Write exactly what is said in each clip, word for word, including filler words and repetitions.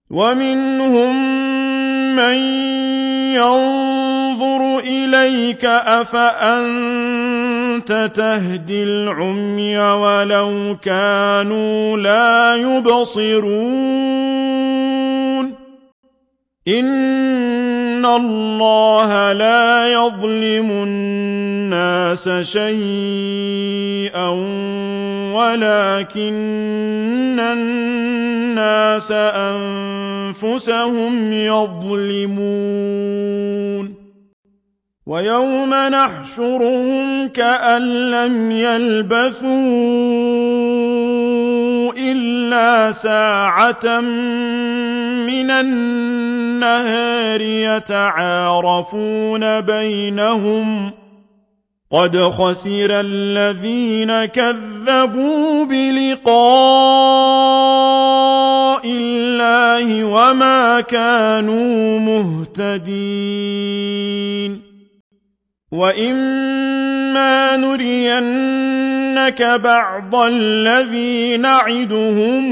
ومنهم من ينظر إليك أفأنت تهدي العمي ولو كانوا لا يبصرون إن الله لا يظلم الناس شيئا ولكن الناس أنفسهم يظلمون ويوم نحشرهم كأن لم يلبثوا إلا ساعة من النهار يتعارفون بينهم قد خسر الذين كذبوا بلقاء الله وما كانوا مهتدين وإما نرينك بعض الذي نعدهم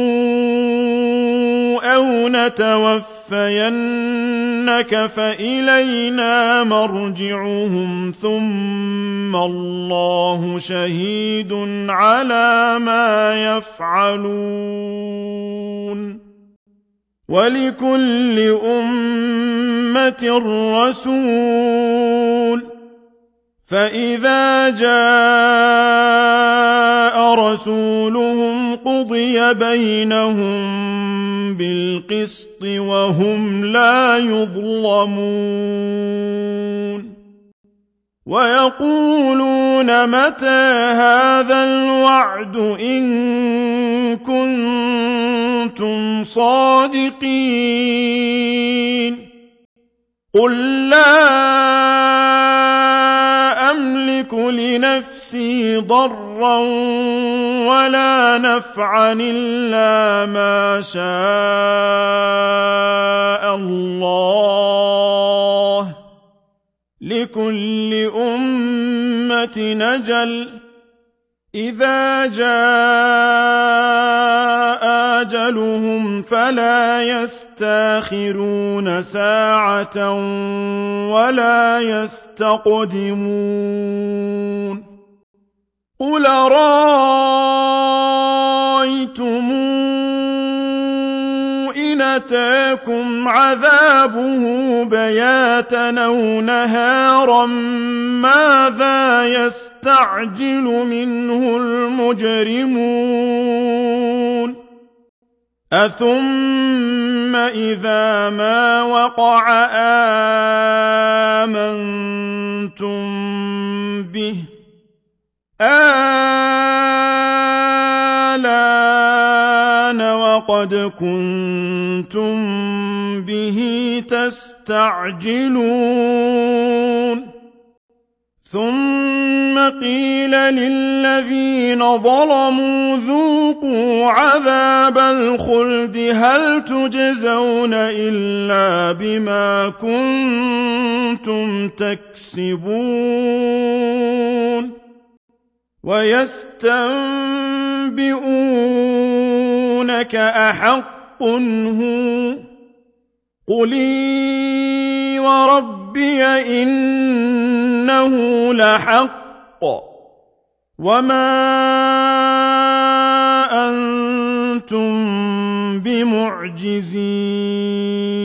أو نتوفينك فإلينا مرجعهم ثم الله شهيد على ما يفعلون ولكل أمة رسول فإذا جاء رسولهم قضي بينهم بالقسط وهم لا يظلمون ويقولون متى هذا الوعد إن كنتم صادقين قل لا أملك لنفسي ضرا ولا نفعا إلا ما شاء الله لكل أمة أجل إذا جاء أجلهم فلا يستاخرون ساعة ولا يستقدمون قل رأيتم إن أتاكم عذابه بياتا أو نهارا ماذا يستعجل منه المجرمون أثم إذا ما وقع آمنتم به آلان وقد كنتم به تستعجلون ثم قيل للذين ظلموا ذوقوا عذاب الخلد هل تجزون إلا بما كنتم تكسبون ويستنبئونك أحق هو قل إي وربي إنه لحق وما أنتم بمعجزين